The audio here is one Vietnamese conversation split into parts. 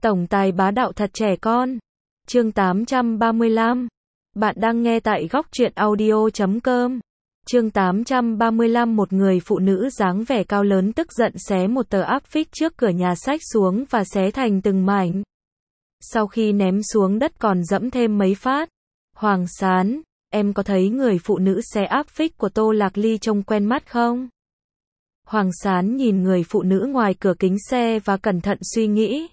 Tổng tài bá đạo thật trẻ con. Chương 835. Bạn đang nghe tại góc truyện audio.com. Chương 835. Một người phụ nữ dáng vẻ cao lớn tức giận xé một tờ áp phích trước cửa nhà sách xuống và xé thành từng mảnh. Sau khi ném xuống đất còn dẫm thêm mấy phát. Hoàng Sán, em có thấy người phụ nữ xé áp phích của Tô Lạc Ly trông quen mắt không? Hoàng Sán nhìn người phụ nữ ngoài cửa kính xe và cẩn thận suy nghĩ.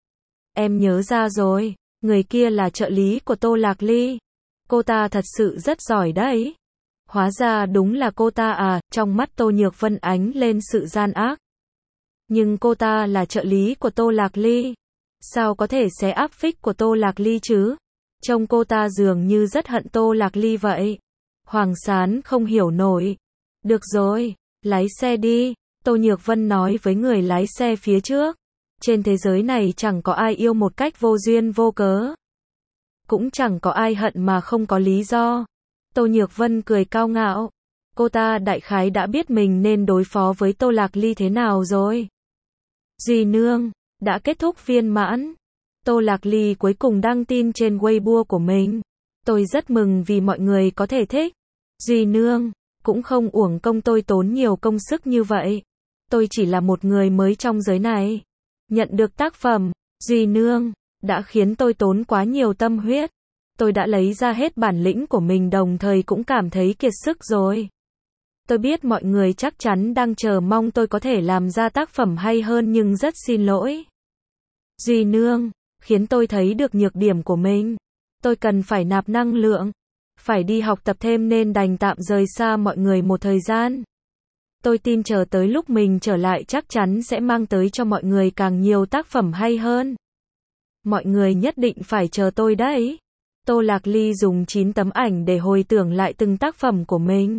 Em nhớ ra rồi, người kia là trợ lý của Tô Lạc Ly. Cô ta thật sự rất giỏi đấy. Hóa ra đúng là cô ta à, trong mắt Tô Nhược Vân ánh lên sự gian ác. Nhưng cô ta là trợ lý của Tô Lạc Ly. Sao có thể xé áp phích của Tô Lạc Ly chứ? Trông cô ta dường như rất hận Tô Lạc Ly vậy. Hoàng Sán không hiểu nổi. Được rồi, lái xe đi, Tô Nhược Vân nói với người lái xe phía trước. Trên thế giới này chẳng có ai yêu một cách vô duyên vô cớ. Cũng chẳng có ai hận mà không có lý do. Tô Nhược Vân cười cao ngạo. Cô ta đại khái đã biết mình nên đối phó với Tô Lạc Ly thế nào rồi. Dì nương, đã kết thúc viên mãn. Tô Lạc Ly cuối cùng đăng tin trên Weibo của mình. Tôi rất mừng vì mọi người có thể thích. Dì nương, cũng không uổng công tôi tốn nhiều công sức như vậy. Tôi chỉ là một người mới trong giới này. Nhận được tác phẩm, dì nương, đã khiến tôi tốn quá nhiều tâm huyết. Tôi đã lấy ra hết bản lĩnh của mình đồng thời cũng cảm thấy kiệt sức rồi. Tôi biết mọi người chắc chắn đang chờ mong tôi có thể làm ra tác phẩm hay hơn nhưng rất xin lỗi. Dì nương, khiến tôi thấy được nhược điểm của mình. Tôi cần phải nạp năng lượng. Phải đi học tập thêm nên đành tạm rời xa mọi người một thời gian. Tôi tin chờ tới lúc mình trở lại chắc chắn sẽ mang tới cho mọi người càng nhiều tác phẩm hay hơn. Mọi người nhất định phải chờ tôi đấy. Tô Lạc Ly dùng 9 tấm ảnh để hồi tưởng lại từng tác phẩm của mình.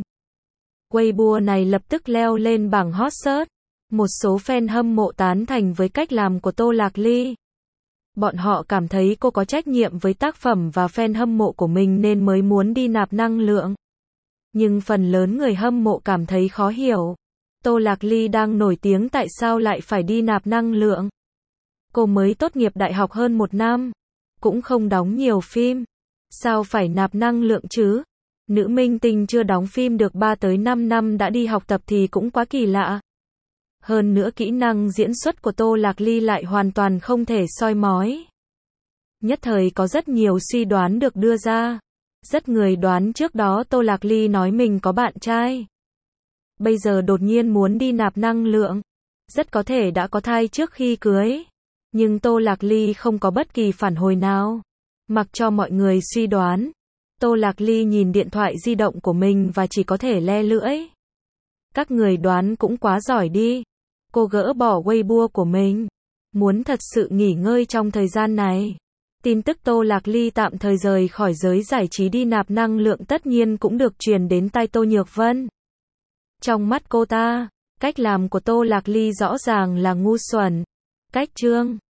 Weibo này lập tức leo lên bảng hot search. Một số fan hâm mộ tán thành với cách làm của Tô Lạc Ly. Bọn họ cảm thấy cô có trách nhiệm với tác phẩm và fan hâm mộ của mình nên mới muốn đi nạp năng lượng. Nhưng phần lớn người hâm mộ cảm thấy khó hiểu. Tô Lạc Ly đang nổi tiếng tại sao lại phải đi nạp năng lượng? Cô mới tốt nghiệp đại học hơn 1 năm. Cũng không đóng nhiều phim. Sao phải nạp năng lượng chứ? Nữ minh tinh chưa đóng phim được 3 tới 5 năm đã đi học tập thì cũng quá kỳ lạ. Hơn nữa kỹ năng diễn xuất của Tô Lạc Ly lại hoàn toàn không thể soi mói. Nhất thời có rất nhiều suy đoán được đưa ra. Rất người đoán trước đó Tô Lạc Ly nói mình có bạn trai. Bây giờ đột nhiên muốn đi nạp năng lượng. Rất có thể đã có thai trước khi cưới. Nhưng Tô Lạc Ly không có bất kỳ phản hồi nào. Mặc cho mọi người suy đoán. Tô Lạc Ly nhìn điện thoại di động của mình và chỉ có thể le lưỡi. Các người đoán cũng quá giỏi đi. Cô gỡ bỏ Weibo của mình. Muốn thật sự nghỉ ngơi trong thời gian này. Tin tức Tô Lạc Ly tạm thời rời khỏi giới giải trí đi nạp năng lượng tất nhiên cũng được truyền đến tai Tô Nhược Vân. Trong mắt cô ta, cách làm của Tô Lạc Ly rõ ràng là ngu xuẩn. Cách chương